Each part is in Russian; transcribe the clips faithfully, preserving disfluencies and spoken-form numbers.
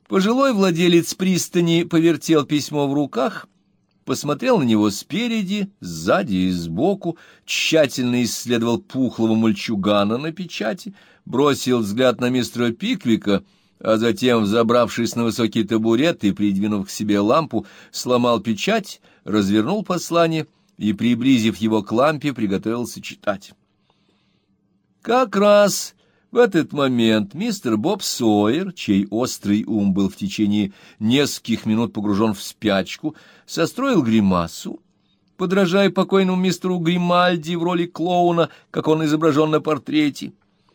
Пожилой владелец пристани повертел письмо в руках, посмотрел на него спереди, сзади и сбоку, тщательно исследовал пухлого мальчугана на печати, бросил взгляд на мистера Пиквика, а затем, взобравшись на высокий табурет и придвинув к себе лампу, сломал печать, развернул послание и, приблизив его к лампе, приготовился читать. Как раз в этот момент мистер Боб Сойер, чей острый ум был в течение нескольких минут погружен в спячку, состроил гримасу, подражая покойному мистеру Гримальди в роли клоуна, как он изображен на портрете.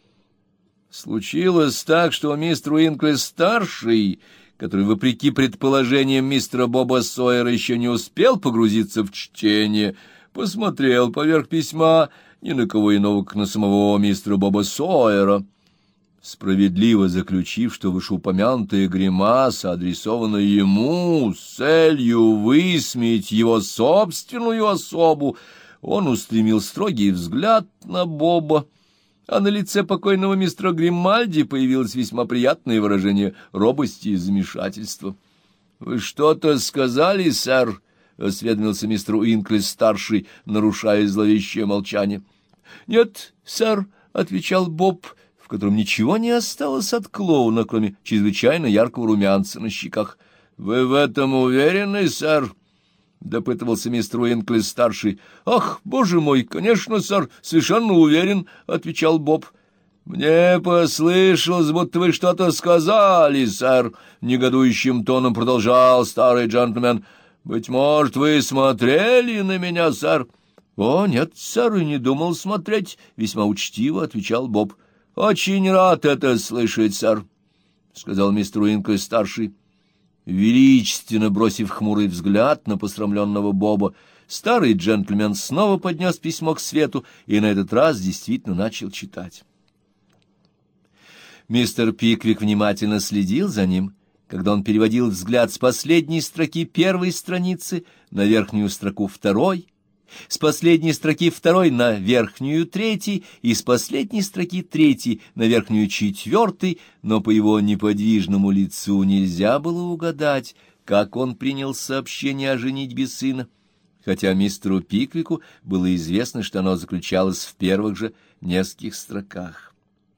Случилось так, что мистер Уинклес-старший, который, вопреки предположениям мистера Боба Сойера, еще не успел погрузиться в чтение, посмотрел поверх письма ни на кого иного, как на самого мистера Боба Сойера, справедливо заключив, что вышеупомянутая гримаса адресована ему с целью высмеять его собственную особу. Он устремил строгий взгляд на Боба, а на лице покойного мистера Гримальди появилось весьма приятное выражение робости и замешательства. — Вы что-то сказали, сэр? — осведомился мистер Уинклес-старший, нарушая зловещее молчание. — Нет, сэр, — отвечал Боб, в котором ничего не осталось от клоуна, кроме чрезвычайно яркого румянца на щеках. — Вы в этом уверены, сэр? — допытывался мистер Уинклес-старший. — Ах, боже мой, конечно, сэр, совершенно уверен, — отвечал Боб. — Мне послышалось, будто вы что-то сказали, сэр, — негодующим тоном продолжал старый джентльмен. — Быть может, вы смотрели на меня, сэр? — О, нет, сэр, и не думал смотреть, — весьма учтиво отвечал Боб. — Очень рад это слышать, сэр, — сказал мистер Уинклес-старший. Величественно бросив хмурый взгляд на посрамленного Боба, старый джентльмен снова поднес письмо к свету и на этот раз действительно начал читать. Мистер Пиквик внимательно следил за ним, когда он переводил взгляд с последней строки первой страницы на верхнюю строку второй, с последней строки второй на верхнюю третьей и с последней строки третьей на верхнюю четвертой, но по его неподвижному лицу нельзя было угадать, как он принял сообщение о женитьбе сына, хотя мистеру Пиквику было известно, что оно заключалось в первых же нескольких строках.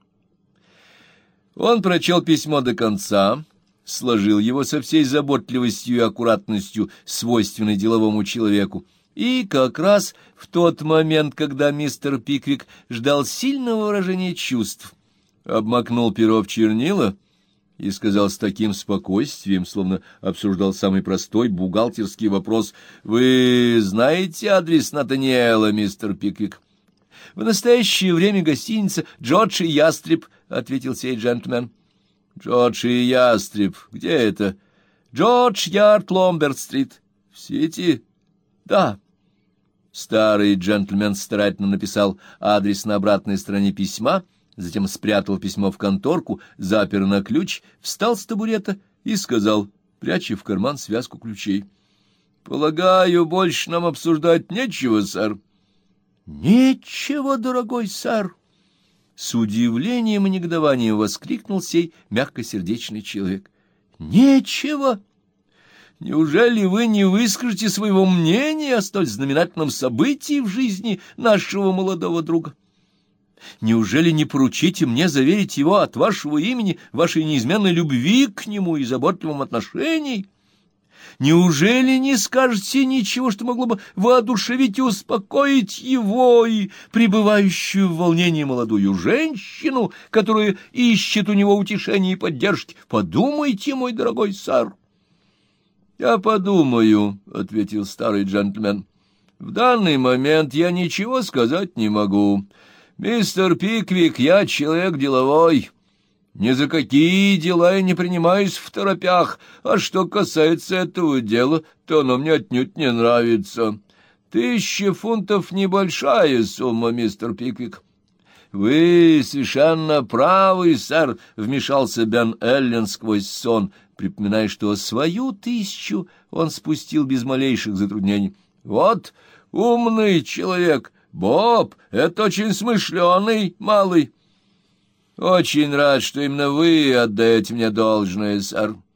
Он прочел письмо до конца, сложил его со всей заботливостью и аккуратностью, свойственной деловому человеку, и как раз в тот момент, когда мистер Пиквик ждал сильного выражения чувств, обмакнул перо в чернила и сказал с таким спокойствием, словно обсуждал самый простой бухгалтерский вопрос: «Вы знаете адрес Натаниэла, мистер Пиквик?» «В настоящее время гостиница «Джордж и Ястреб», — ответил сей джентльмен. «Джордж и Ястреб. Где это?» «Джордж Ярд, Ломберт-стрит. В Сити?» «Да». Старый джентльмен старательно написал адрес на обратной стороне письма, затем спрятал письмо в конторку, запер на ключ, встал с табурета и сказал, пряча в карман связку ключей: «Полагаю, больше нам обсуждать нечего, сэр». «Нечего, дорогой сэр!» С удивлением и негодованием воскликнул сей мягкосердечный человек. «Нечего! Неужели вы не выскажете своего мнения о столь знаменательном событии в жизни нашего молодого друга? Неужели не поручите мне заверить его от вашего имени вашей неизменной любви к нему и заботливом отношении? Неужели не скажете ничего, что могло бы воодушевить и успокоить его и пребывающую в волнении молодую женщину, которая ищет у него утешения и поддержки? Подумайте, мой дорогой сэр». «Я подумаю», — ответил старый джентльмен. «В данный момент я ничего сказать не могу. Мистер Пиквик, я человек деловой. Ни за какие дела я не принимаюсь в торопях, а что касается этого дела, то оно мне отнюдь не нравится. Тысяча фунтов — небольшая сумма, мистер Пиквик». «Вы совершенно правы, сэр», — вмешался Бен Эллен сквозь сон, припоминая, что свою тысячу он спустил без малейших затруднений. «Вот умный человек, Боб, это очень смышленый малый». «Очень рад, что именно вы отдаете мне должное, сэр»,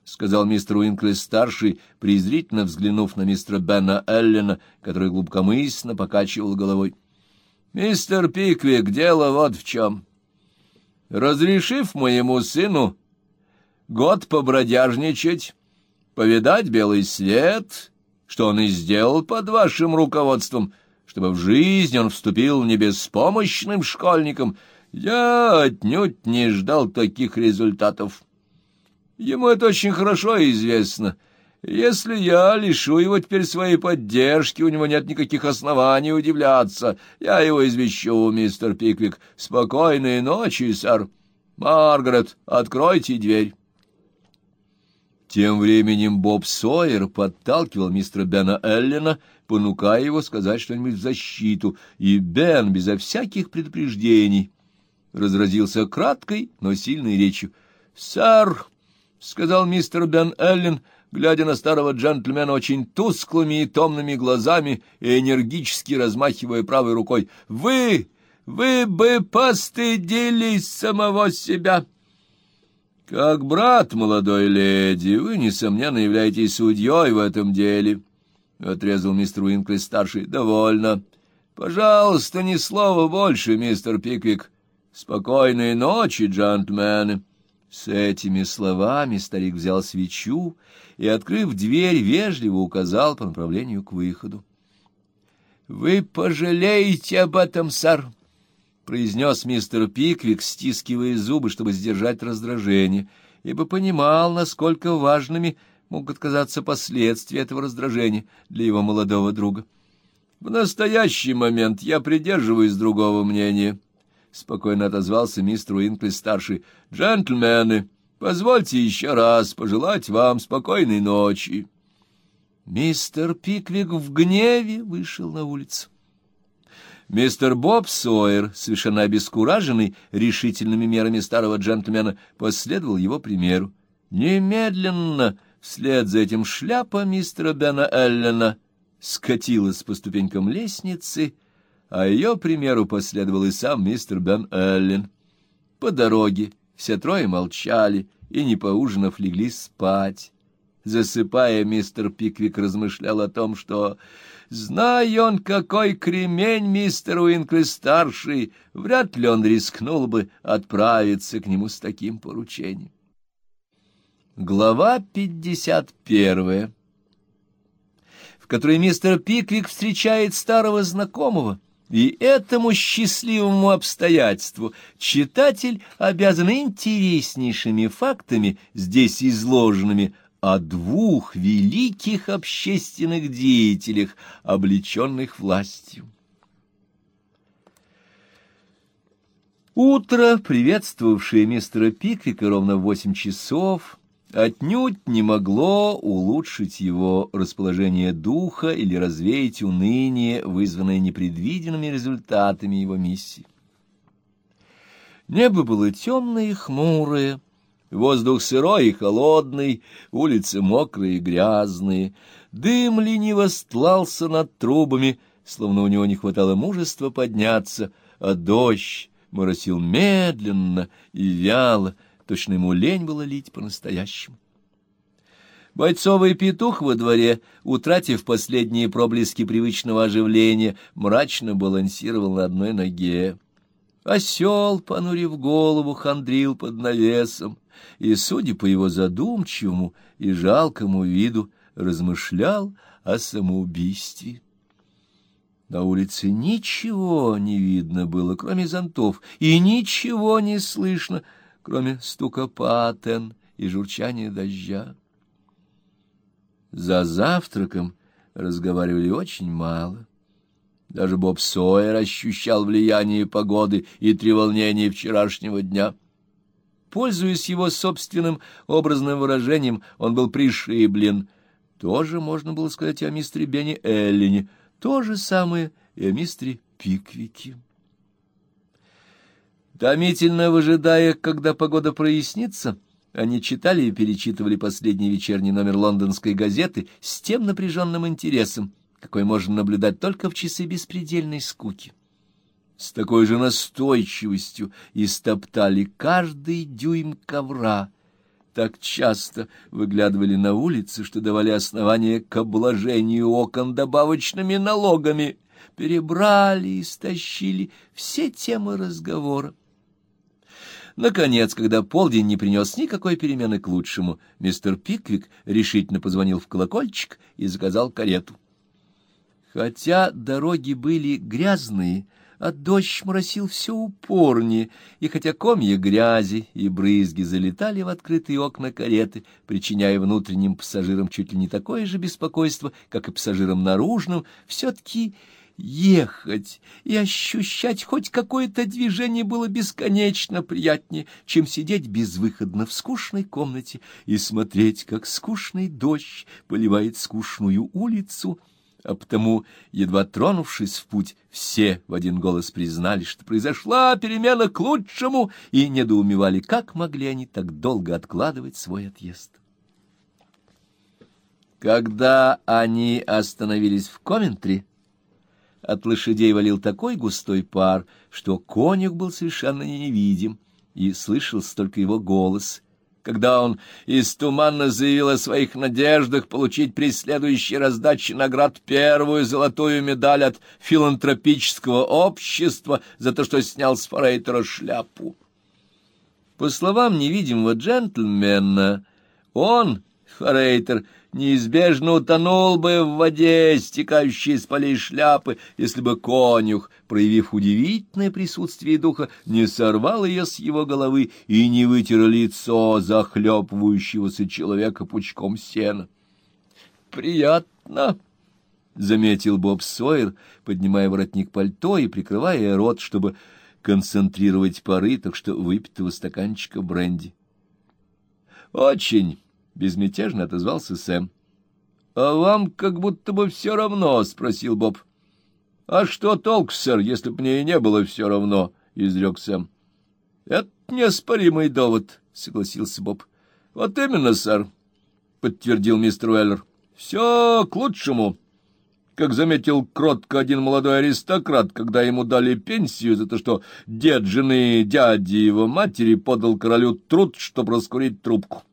— сказал мистер Уинкли-старший, презрительно взглянув на мистера Бена Эллена, который глубокомысленно покачивал головой. — Мистер Пиквик, дело вот в чем. Разрешив моему сыну год побродяжничать, повидать белый свет, что он и сделал под вашим руководством, чтобы в жизнь он вступил не беспомощным школьником, я отнюдь не ждал таких результатов. Ему это очень хорошо известно. Если я лишу его теперь своей поддержки, у него нет никаких оснований удивляться. Я его извещу, мистер Пиквик. Спокойной ночи, сэр. Маргарет, откройте дверь. Тем временем Боб Сойер подталкивал мистера Бена Эллена, понукая его сказать что-нибудь в защиту, и Бен безо всяких предупреждений разразился краткой, но сильной речью. — Сэр, — сказал мистер Бен Эллен, глядя на старого джентльмена очень тусклыми и томными глазами и энергически размахивая правой рукой, — вы, вы бы постыдились самого себя. — Как брат молодой леди, вы, несомненно, являетесь судьей в этом деле, — отрезал мистер Уинкли-старший. — Довольно. Пожалуйста, ни слова больше, мистер Пиквик. Спокойной ночи, джентльмены. С этими словами старик взял свечу и, открыв дверь, вежливо указал по направлению к выходу. — Вы пожалеете об этом, сэр, — произнес мистер Пиквик, стискивая зубы, чтобы сдержать раздражение, ибо понимал, насколько важными могут оказаться последствия этого раздражения для его молодого друга. — В настоящий момент я придерживаюсь другого мнения, — спокойно отозвался мистер Уинкли-старший. — Джентльмены, позвольте еще раз пожелать вам спокойной ночи. Мистер Пиквик в гневе вышел на улицу. Мистер Боб Сойер, совершенно обескураженный решительными мерами старого джентльмена, последовал его примеру. Немедленно вслед за этим шляпа мистера Бена Эллена скатилась по ступенькам лестницы, а ее примеру последовал и сам мистер Бен Эллен. По дороге все трое молчали и, не поужинав, легли спать. Засыпая, мистер Пиквик размышлял о том, что, зная он, какой кремень мистер Уинкли-старший, вряд ли он рискнул бы отправиться к нему с таким поручением. Глава пятьдесят первая, в которой мистер Пиквик встречает старого знакомого, и этому счастливому обстоятельству читатель обязан интереснейшими фактами, здесь изложенными, о двух великих общественных деятелях, облеченных властью. Утро, приветствовавшее мистера Пиквика ровно в восемь часов, отнюдь не могло улучшить его расположение духа или развеять уныние, вызванное непредвиденными результатами его миссии. Небо было темное и хмурое, воздух сырой и холодный, улицы мокрые и грязные, дым лениво стлался над трубами, словно у него не хватало мужества подняться, а дождь моросил медленно и вяло, точно ему лень было лить по-настоящему. Бойцовый петух во дворе, утратив последние проблески привычного оживления, мрачно балансировал на одной ноге. Осел, понурив голову, хандрил под навесом и, судя по его задумчивому и жалкому виду, размышлял о самоубийстве. На улице ничего не видно было, кроме зонтов, и ничего не слышно, кроме стука патен и журчания дождя. За завтраком разговаривали очень мало. Даже Боб Сойер ощущал влияние погоды и треволнение вчерашнего дня. Пользуясь его собственным образным выражением, он был пришиблен. Тоже можно было сказать о мистере Бене Эллене, то же самое и о мистере Пиквике. Томительно выжидая, когда погода прояснится, они читали и перечитывали последний вечерний номер лондонской газеты с тем напряженным интересом, какой можно наблюдать только в часы беспредельной скуки. С такой же настойчивостью истоптали каждый дюйм ковра, так часто выглядывали на улицы, что давали основание к обложению окон добавочными налогами, перебрали и стащили все темы разговора. Наконец, когда полдень не принес никакой перемены к лучшему, мистер Пиквик решительно позвонил в колокольчик и заказал карету. Хотя дороги были грязные, а дождь моросил все упорнее, и хотя комья грязи и брызги залетали в открытые окна кареты, причиняя внутренним пассажирам чуть ли не такое же беспокойство, как и пассажирам наружным, все-таки ехать и ощущать хоть какое-то движение было бесконечно приятнее, чем сидеть безвыходно в скучной комнате и смотреть, как скучный дождь поливает скучную улицу. А потому, едва тронувшись в путь, все в один голос признали, что произошла перемена к лучшему, и недоумевали, как могли они так долго откладывать свой отъезд. Когда они остановились в Ковентри, от лошадей валил такой густой пар, что конюх был совершенно невидим, и слышался только его голос, когда он из тумана заявил о своих надеждах получить при следующей раздаче наград первую золотую медаль от филантропического общества за то, что снял с форейтера шляпу. По словам невидимого джентльмена, он, форейтер, неизбежно утонул бы в воде, стекающей из полей шляпы, если бы конюх, проявив удивительное присутствие духа, не сорвал ее с его головы и не вытер лицо захлебывающегося человека пучком сена. «Приятно», — заметил Боб Сойер, поднимая воротник пальто и прикрывая рот, чтобы концентрировать пары, так что выпитого стаканчика бренди. «Очень». — безмятежно отозвался Сэм. — А вам как будто бы все равно, — спросил Боб. — А что толк, сэр, если б мне и не было все равно, — изрек Сэм. — Это неоспоримый довод, — согласился Боб. — Вот именно, сэр, — подтвердил мистер Уэллер. — Все к лучшему. Как заметил кротко один молодой аристократ, когда ему дали пенсию за то, что дед жены дяди его матери подал королю труд, чтобы раскурить трубку.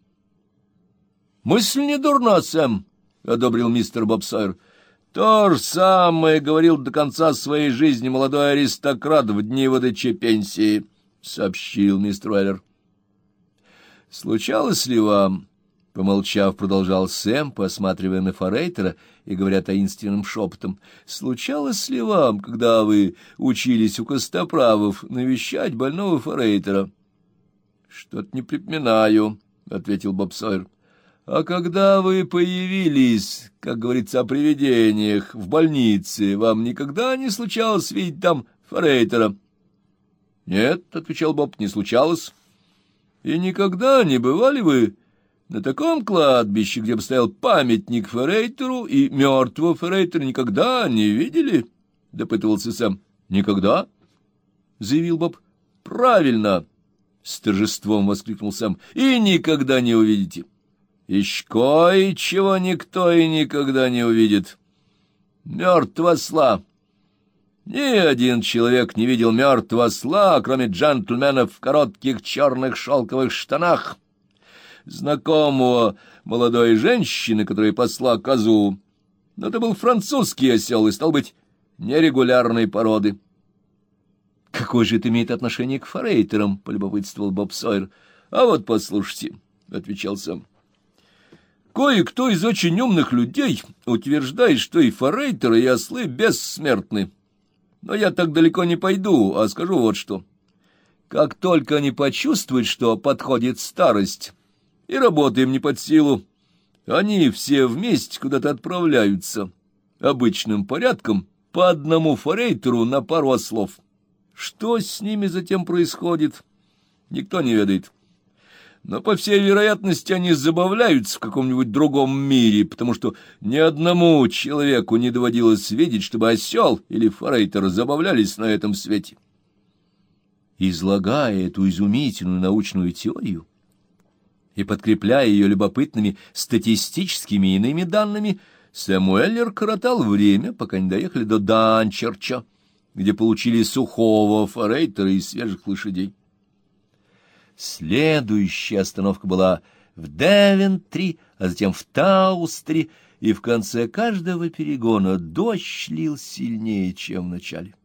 — Мысль не дурна, Сэм, — одобрил мистер Боб Сойер. — То же самое говорил до конца своей жизни молодой аристократ в дни выдачи пенсии, — сообщил мистер Уэллер. — Случалось ли вам, — помолчав, продолжал Сэм, посматривая на форейтера и говоря таинственным шепотом, — случалось ли вам, когда вы учились у костоправов, навещать больного форейтера? — Что-то не припоминаю, — ответил Боб Сойер. А когда вы появились, как говорится о привидениях, в больнице, вам никогда не случалось видеть там форейтера? — Нет, — отвечал Боб, — не случалось. — И никогда не бывали вы на таком кладбище, где бы стоял памятник форейтеру, и мертвого форейтера никогда не видели? — допытывался Сэм. — Никогда? — заявил Боб. — Правильно! — с торжеством воскликнул Сэм. — И никогда не увидите. Еще кое-чего никто и никогда не увидит. Мертвого осла. Ни один человек не видел мертвого осла, кроме джентльменов в коротких черных шелковых штанах, знакомого молодой женщины, которая пасла козу. Но это был французский осел и, стал быть, нерегулярной породы. — Какое же это имеет отношение к форейтерам? — полюбопытствовал Боб Сойер. — А вот послушайте, — отвечал Сэм. Кое-кто из очень умных людей утверждает, что и форейтеры, и ослы бессмертны. Но я так далеко не пойду, а скажу вот что. Как только они почувствуют, что подходит старость, и работа им не под силу, они все вместе куда-то отправляются, обычным порядком, по одному форейтеру на пару ослов. Что с ними затем происходит, никто не ведает. Но, по всей вероятности, они забавляются в каком-нибудь другом мире, потому что ни одному человеку не доводилось видеть, чтобы осел или форейтер забавлялись на этом свете. Излагая эту изумительную научную теорию и подкрепляя ее любопытными статистическими и иными данными, Сэм Уэллер коротал время, пока не доехали до Данчерча, где получили сухого форейтера и свежих лошадей. Следующая остановка была в Девентри, а затем в Таустре, и в конце каждого перегона дождь лил сильнее, чем в начале.